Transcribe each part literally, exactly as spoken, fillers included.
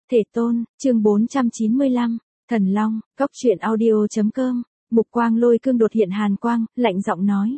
Thể tôn, chương bốn trăm chín mươi lăm, Thần Long, Cốc truyện audio.com, Mục Quang Lôi Cương đột hiện hàn quang, lạnh giọng nói.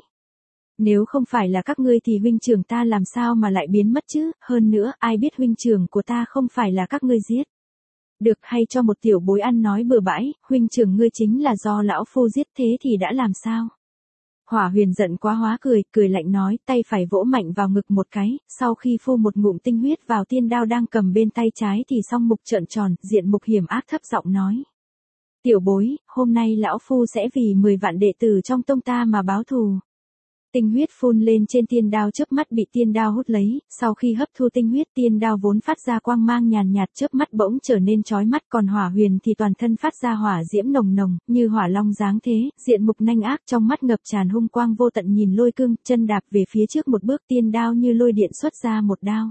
Nếu không phải là các ngươi thì huynh trưởng ta làm sao mà lại biến mất chứ, hơn nữa, ai biết huynh trưởng của ta không phải là các ngươi giết. Được hay cho một tiểu bối ăn nói bừa bãi, huynh trưởng ngươi chính là do lão phu giết thế thì đã làm sao? Hỏa Huyền giận quá hóa cười, cười lạnh nói, tay phải vỗ mạnh vào ngực một cái, sau khi phu một ngụm tinh huyết vào tiên đao đang cầm bên tay trái thì song mục trợn tròn, diện mục hiểm ác thấp giọng nói. Tiểu bối, hôm nay lão phu sẽ vì mười vạn đệ tử trong tông ta mà báo thù. Tinh huyết phun lên trên tiên đao chớp mắt bị tiên đao hút lấy, sau khi hấp thu tinh huyết tiên đao vốn phát ra quang mang nhàn nhạt chớp mắt bỗng trở nên chói mắt, còn Hỏa Huyền thì toàn thân phát ra hỏa diễm nồng nồng, như hỏa long dáng thế, diện mục nanh ác trong mắt ngập tràn hung quang vô tận nhìn Lôi Cương, chân đạp về phía trước một bước tiên đao như lôi điện xuất ra một đao.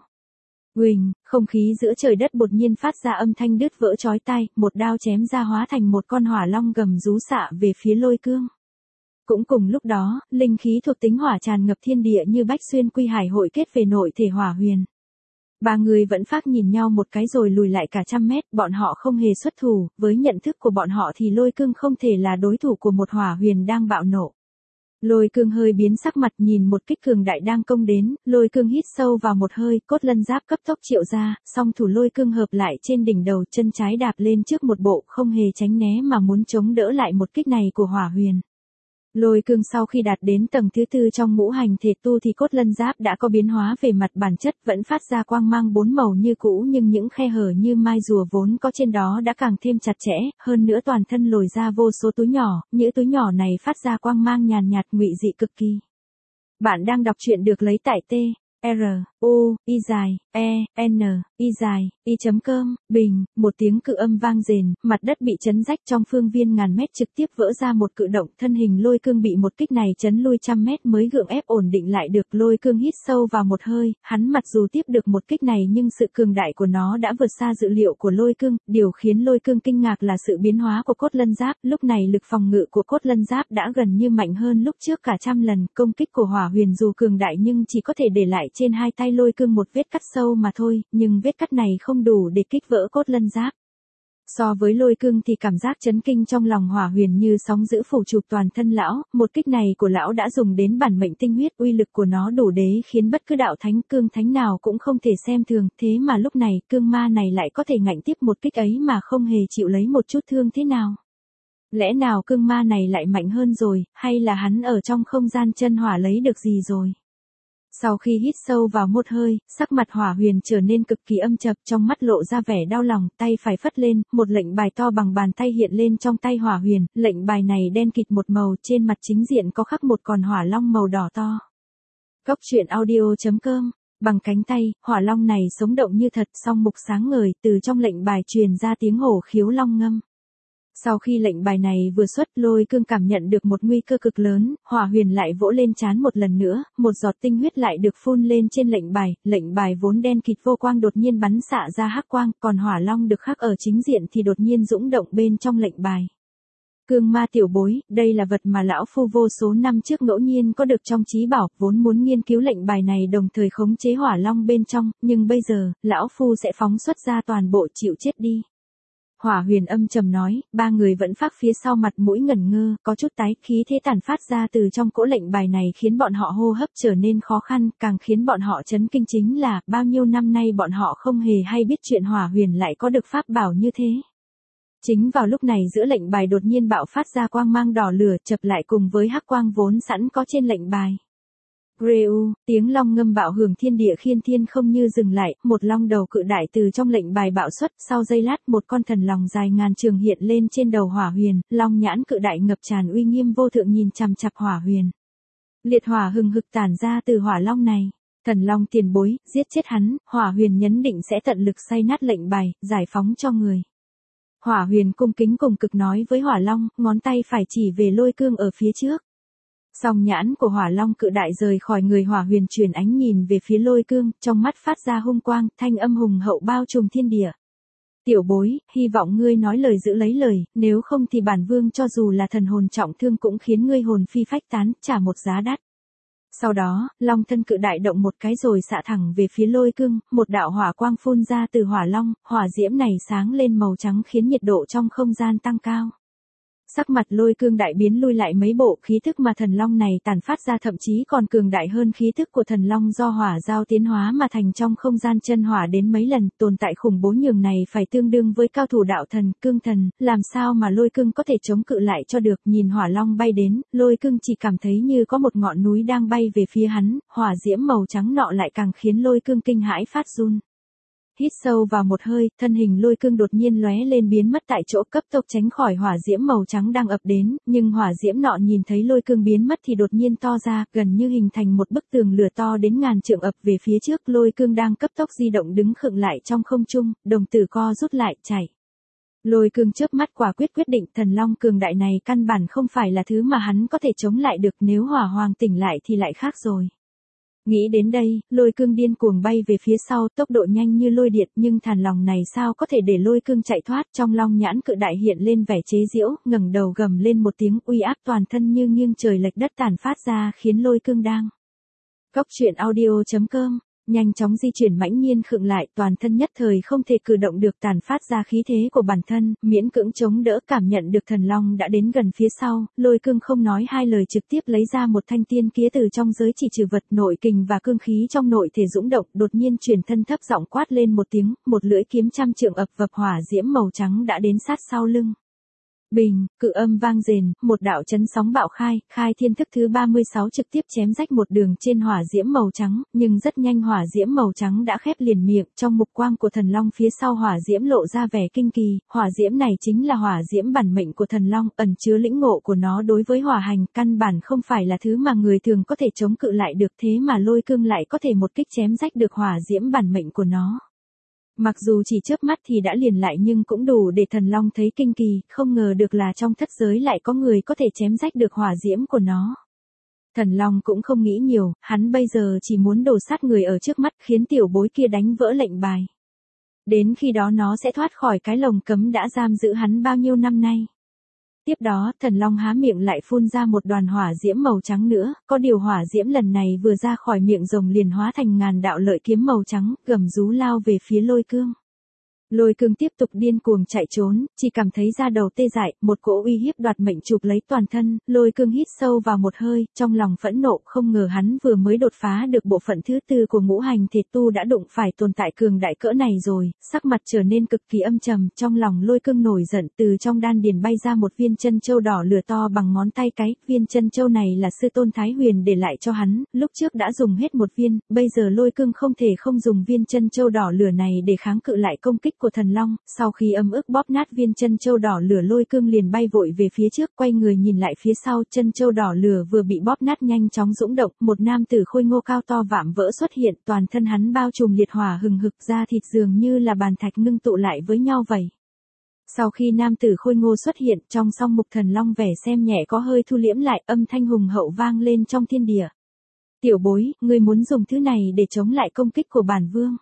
Uỳnh, không khí giữa trời đất đột nhiên phát ra âm thanh đứt vỡ chói tai, một đao chém ra hóa thành một con hỏa long gầm rú xạ về phía Lôi Cương. Cũng cùng lúc đó, linh khí thuộc tính hỏa tràn ngập thiên địa như bách xuyên quy hải hội kết về nội thể Hỏa Huyền. Ba người vẫn phát nhìn nhau một cái rồi lùi lại cả trăm mét, bọn họ không hề xuất thủ, với nhận thức của bọn họ thì Lôi Cương không thể là đối thủ của một Hỏa Huyền đang bạo nộ. Lôi Cương hơi biến sắc mặt nhìn một kích cường đại đang công đến, Lôi Cương hít sâu vào một hơi, cốt lân giáp cấp tốc triệu ra, song thủ Lôi Cương hợp lại trên đỉnh đầu, chân trái đạp lên trước một bộ, không hề tránh né mà muốn chống đỡ lại một kích này của Hỏa Huyền. Lôi Cương sau khi đạt đến tầng thứ tư trong ngũ hành thể tu thì cốt lân giáp đã có biến hóa về mặt bản chất, vẫn phát ra quang mang bốn màu như cũ, nhưng những khe hở như mai rùa vốn có trên đó đã càng thêm chặt chẽ, hơn nữa toàn thân lồi ra vô số túi nhỏ, những túi nhỏ này phát ra quang mang nhàn nhạt ngụy dị cực kỳ. Bạn đang đọc truyện được lấy tại T R U I dài E N I dài i chấm com. Bình, một tiếng cự âm vang rền, mặt đất bị chấn rách trong phương viên ngàn mét trực tiếp vỡ ra một cự động, thân hình Lôi Cương bị một kích này chấn lui trăm mét mới gượng ép ổn định lại được. Lôi Cương hít sâu vào một hơi, hắn mặc dù tiếp được một kích này nhưng sự cường đại của nó đã vượt xa dự liệu của Lôi Cương, điều khiến Lôi Cương kinh ngạc là sự biến hóa của cốt lân giáp, lúc này lực phòng ngự của cốt lân giáp đã gần như mạnh hơn lúc trước cả trăm lần, công kích của Hỏa Huyền dù cường đại nhưng chỉ có thể để lại trên hai tay Lôi Cương một vết cắt sâu mà thôi, nhưng vết cắt này không đủ để kích vỡ cốt lân giáp. So với Lôi Cương thì cảm giác chấn kinh trong lòng Hỏa Huyền như sóng dữ phủ chụp toàn thân lão, một kích này của lão đã dùng đến bản mệnh tinh huyết, uy lực của nó đủ để khiến bất cứ đạo thánh cương thánh nào cũng không thể xem thường, thế mà lúc này cương ma này lại có thể ngạnh tiếp một kích ấy mà không hề chịu lấy một chút thương thế nào. Lẽ nào cương ma này lại mạnh hơn rồi, hay là hắn ở trong không gian chân hỏa lấy được gì rồi? Sau khi hít sâu vào một hơi, sắc mặt Hỏa Huyền trở nên cực kỳ âm trầm, trong mắt lộ ra vẻ đau lòng, tay phải phất lên, một lệnh bài to bằng bàn tay hiện lên trong tay Hỏa Huyền, lệnh bài này đen kịt một màu, trên mặt chính diện có khắc một con hỏa long màu đỏ to. Cốc truyện audio.com, bằng cánh tay, hỏa long này sống động như thật, song mục sáng ngời, từ trong lệnh bài truyền ra tiếng hổ khiếu long ngâm. Sau khi lệnh bài này vừa xuất, Lôi Cương cảm nhận được một nguy cơ cực lớn, Hỏa Huyền lại vỗ lên trán một lần nữa, một giọt tinh huyết lại được phun lên trên lệnh bài, lệnh bài vốn đen kịt vô quang đột nhiên bắn xạ ra hắc quang, còn hỏa long được khắc ở chính diện thì đột nhiên dũng động bên trong lệnh bài. Cương ma tiểu bối, đây là vật mà lão phu vô số năm trước ngẫu nhiên có được trong trí bảo, vốn muốn nghiên cứu lệnh bài này đồng thời khống chế hỏa long bên trong, nhưng bây giờ, lão phu sẽ phóng xuất ra toàn bộ, chịu chết đi. Hỏa Huyền âm trầm nói, ba người vẫn phát phía sau mặt mũi ngẩn ngơ, có chút tái, khí thế tản phát ra từ trong cỗ lệnh bài này khiến bọn họ hô hấp trở nên khó khăn, càng khiến bọn họ chấn kinh chính là, bao nhiêu năm nay bọn họ không hề hay biết chuyện Hỏa Huyền lại có được pháp bảo như thế. Chính vào lúc này giữa lệnh bài đột nhiên bạo phát ra quang mang đỏ lửa, chập lại cùng với hắc quang vốn sẵn có trên lệnh bài. Reu, tiếng long ngâm bạo hưởng thiên địa khiên thiên không như dừng lại, một long đầu cự đại từ trong lệnh bài bạo xuất, sau giây lát một con thần lòng dài ngàn trường hiện lên trên đầu Hỏa Huyền, long nhãn cự đại ngập tràn uy nghiêm vô thượng nhìn chằm chằm Hỏa Huyền. Liệt hỏa hừng hực tản ra từ hỏa long này. Thần long tiền bối, giết chết hắn, Hỏa Huyền nhấn định sẽ tận lực xay nát lệnh bài, giải phóng cho người. Hỏa Huyền cung kính cùng cực nói với hỏa long, ngón tay phải chỉ về Lôi Cương ở phía trước. Song nhãn của hỏa long cự đại rời khỏi người Hỏa Huyền chuyển ánh nhìn về phía Lôi Cương, trong mắt phát ra hung quang, thanh âm hùng hậu bao trùm thiên địa. Tiểu bối, hy vọng ngươi nói lời giữ lấy lời, nếu không thì bản vương cho dù là thần hồn trọng thương cũng khiến ngươi hồn phi phách tán, trả một giá đắt. Sau đó, long thân cự đại động một cái rồi xạ thẳng về phía lôi cương, một đạo hỏa quang phun ra từ hỏa long, hỏa diễm này sáng lên màu trắng khiến nhiệt độ trong không gian tăng cao. Sắc mặt lôi cương đại biến lui lại mấy bộ, khí thức mà thần long này tản phát ra thậm chí còn cường đại hơn khí thức của thần long do hỏa giao tiến hóa mà thành trong không gian chân hỏa đến mấy lần, tồn tại khủng bố nhường này phải tương đương với cao thủ đạo thần, cương thần, làm sao mà lôi cương có thể chống cự lại cho được. Nhìn hỏa long bay đến, lôi cương chỉ cảm thấy như có một ngọn núi đang bay về phía hắn, hỏa diễm màu trắng nọ lại càng khiến lôi cương kinh hãi phát run. Hít sâu vào một hơi, thân hình lôi cương đột nhiên lóe lên biến mất tại chỗ, cấp tốc tránh khỏi hỏa diễm màu trắng đang ập đến, nhưng hỏa diễm nọ nhìn thấy lôi cương biến mất thì đột nhiên to ra, gần như hình thành một bức tường lửa to đến ngàn trượng ập về phía trước. Lôi cương đang cấp tốc di động đứng khựng lại trong không trung, đồng tử co rút lại, chạy. Lôi cương chớp mắt quả quyết quyết định thần long cường đại này căn bản không phải là thứ mà hắn có thể chống lại được, nếu hỏa hoàng tỉnh lại thì lại khác rồi. Nghĩ đến đây, lôi cương điên cuồng bay về phía sau, tốc độ nhanh như lôi điện, nhưng thằn lòng này sao có thể để lôi cương chạy thoát. Trong long nhãn cự đại hiện lên vẻ chế giễu, ngẩng đầu gầm lên một tiếng, uy áp toàn thân như nghiêng trời lệch đất tản phát ra khiến lôi cương đang. Cốc truyện audio chấm com nhanh chóng di chuyển mãnh nhiên khựng lại, toàn thân nhất thời không thể cử động được, tản phát ra khí thế của bản thân, miễn cưỡng chống đỡ. Cảm nhận được thần long đã đến gần phía sau, lôi cương không nói hai lời trực tiếp lấy ra một thanh tiên kiếm từ trong giới chỉ trừ vật, nội kình và cương khí trong nội thể dũng động, đột nhiên chuyển thân thấp giọng quát lên một tiếng, một lưỡi kiếm trăm trượng ập vập, hỏa diễm màu trắng đã đến sát sau lưng. Bình, cự âm vang rền, một đạo chấn sóng bạo khai, khai thiên thức thứ ba mươi sáu trực tiếp chém rách một đường trên hỏa diễm màu trắng, nhưng rất nhanh hỏa diễm màu trắng đã khép liền miệng, trong mục quang của thần long phía sau hỏa diễm lộ ra vẻ kinh kỳ, hỏa diễm này chính là hỏa diễm bản mệnh của thần long, ẩn chứa lĩnh ngộ của nó đối với hỏa hành, căn bản không phải là thứ mà người thường có thể chống cự lại được, thế mà lôi cương lại có thể một kích chém rách được hỏa diễm bản mệnh của nó. Mặc dù chỉ chớp mắt thì đã liền lại nhưng cũng đủ để thần long thấy kinh kỳ, không ngờ được là trong thất giới lại có người có thể chém rách được hỏa diễm của nó. Thần long cũng không nghĩ nhiều, hắn bây giờ chỉ muốn đổ sát người ở trước mắt, khiến tiểu bối kia đánh vỡ lệnh bài. Đến khi đó nó sẽ thoát khỏi cái lồng cấm đã giam giữ hắn bao nhiêu năm nay. Tiếp đó, thần long há miệng lại phun ra một đoàn hỏa diễm màu trắng nữa, có điều hỏa diễm lần này vừa ra khỏi miệng rồng liền hóa thành ngàn đạo lợi kiếm màu trắng, gầm rú lao về phía lôi cương. Lôi cương tiếp tục điên cuồng chạy trốn, chỉ cảm thấy da đầu tê dại, một cỗ uy hiếp đoạt mệnh chụp lấy toàn thân, lôi cương hít sâu vào một hơi, trong lòng phẫn nộ, không ngờ hắn vừa mới đột phá được bộ phận thứ tư của ngũ hành thể tu đã đụng phải tồn tại cường đại cỡ này rồi, sắc mặt trở nên cực kỳ âm trầm, trong lòng lôi cương nổi giận, từ trong đan điền bay ra một viên chân châu đỏ lửa to bằng ngón tay cái, viên chân châu này là sư tôn Thái Huyền để lại cho hắn, lúc trước đã dùng hết một viên, bây giờ lôi cương không thể không dùng viên chân châu đỏ lửa này để kháng cự lại công kích của thần long. Sau khi âm ức bóp nát viên chân châu đỏ lửa, lôi cương liền bay vội về phía trước, quay người nhìn lại phía sau, chân châu đỏ lửa vừa bị bóp nát nhanh chóng dũng động, một nam tử khôi ngô cao to vạm vỡ xuất hiện, toàn thân hắn bao trùm liệt hỏa hừng hực, da thịt dường như là bàn thạch ngưng tụ lại với nhau vậy. Sau khi nam tử khôi ngô xuất hiện, trong song mục thần long vẻ xem nhẹ có hơi thu liễm lại, âm thanh hùng hậu vang lên trong thiên địa. Tiểu bối, ngươi muốn dùng thứ này để chống lại công kích của bản vương.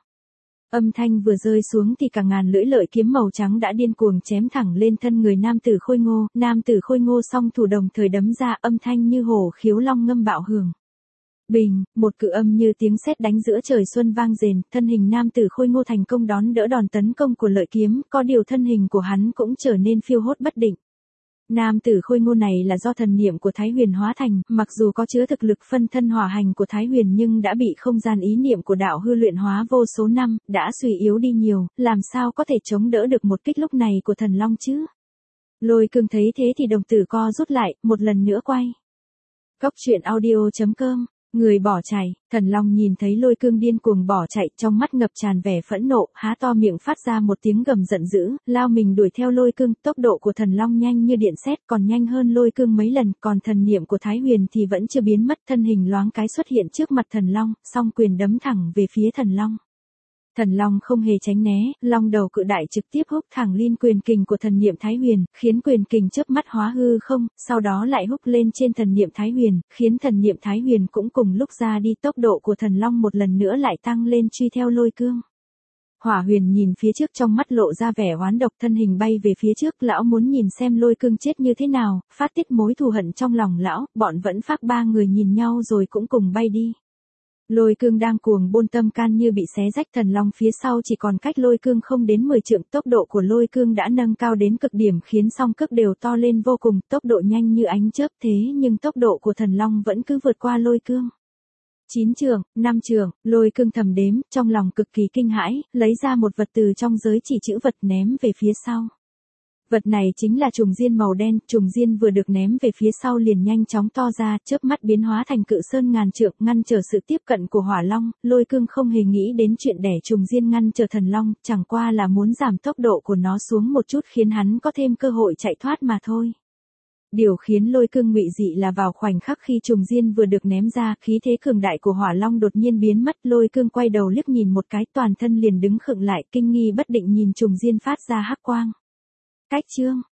Âm thanh vừa rơi xuống thì cả ngàn lưỡi lợi kiếm màu trắng đã điên cuồng chém thẳng lên thân người nam tử khôi ngô, nam tử khôi ngô song thủ đồng thời đấm ra, âm thanh như hổ khiếu long ngâm bạo hưởng. Bình, một cự âm như tiếng sét đánh giữa trời xuân vang rền, thân hình nam tử khôi ngô thành công đón đỡ đòn tấn công của lợi kiếm, có điều thân hình của hắn cũng trở nên phiêu hốt bất định. Nam tử khôi ngô này là do thần niệm của Thái Huyền hóa thành, mặc dù có chứa thực lực phân thân hỏa hành của Thái Huyền nhưng đã bị không gian ý niệm của đạo hư luyện hóa vô số năm, đã suy yếu đi nhiều, làm sao có thể chống đỡ được một kích lúc này của thần long chứ? Lôi cương thấy thế thì đồng tử co rút lại, một lần nữa quay. Cốc truyện audio chấm com Người bỏ chạy, thần long nhìn thấy lôi cương điên cuồng bỏ chạy, trong mắt ngập tràn vẻ phẫn nộ, há to miệng phát ra một tiếng gầm giận dữ, lao mình đuổi theo lôi cương, tốc độ của thần long nhanh như điện sét, còn nhanh hơn lôi cương mấy lần, còn thần niệm của Thái Huyền thì vẫn chưa biến mất, thân hình loáng cái xuất hiện trước mặt thần long, song quyền đấm thẳng về phía thần long. Thần long không hề tránh né, long đầu cự đại trực tiếp húc thẳng lên quyền kình của thần niệm Thái Huyền, khiến quyền kình chớp mắt hóa hư không, sau đó lại húc lên trên thần niệm Thái Huyền, khiến thần niệm Thái Huyền cũng cùng lúc ra đi, tốc độ của thần long một lần nữa lại tăng lên truy theo lôi cương. Hỏa Huyền nhìn phía trước trong mắt lộ ra vẻ oán độc, thân hình bay về phía trước, lão muốn nhìn xem Lôi Cương chết như thế nào, phát tiết mối thù hận trong lòng lão. Bọn Vẫn Phác ba người nhìn nhau rồi cũng cùng bay đi. Lôi Cương đang cuồng bôn, tâm can như bị xé rách, Thần Long phía sau chỉ còn cách Lôi Cương không đến mười trượng, tốc độ của Lôi Cương đã nâng cao đến cực điểm khiến song cước đều to lên vô cùng, tốc độ nhanh như ánh chớp, thế nhưng tốc độ của Thần Long vẫn cứ vượt qua Lôi Cương. Chín trường, năm trường, Lôi Cương thầm đếm, trong lòng cực kỳ kinh hãi, lấy ra một vật từ trong giới chỉ chữ vật ném về phía sau. Vật này chính là trùng diên màu đen, trùng diên vừa được ném về phía sau liền nhanh chóng to ra, chớp mắt biến hóa thành cự sơn ngàn trượng, ngăn trở sự tiếp cận của Hỏa Long. Lôi Cương không hề nghĩ đến chuyện đẻ trùng diên ngăn trở Thần Long, chẳng qua là muốn giảm tốc độ của nó xuống một chút khiến hắn có thêm cơ hội chạy thoát mà thôi. Điều khiến Lôi Cương ngụy dị là vào khoảnh khắc khi trùng diên vừa được ném ra, khí thế cường đại của Hỏa Long đột nhiên biến mất. Lôi Cương quay đầu liếc nhìn một cái, toàn thân liền đứng khựng lại, kinh nghi bất định nhìn trùng diên phát ra hắc quang. Cách chương